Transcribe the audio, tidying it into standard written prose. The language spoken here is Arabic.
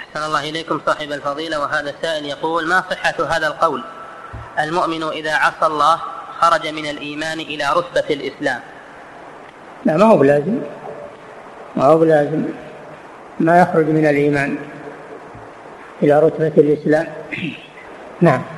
أحسن الله إليكم صاحب الفضيلة. وهذا السائل يقول: ما صحة هذا القول: المؤمن إذا عصى الله خرج من الإيمان إلى رتبة الإسلام؟ لا، ما هو بلازم ما يخرج من الإيمان إلى رتبة الإسلام. نعم.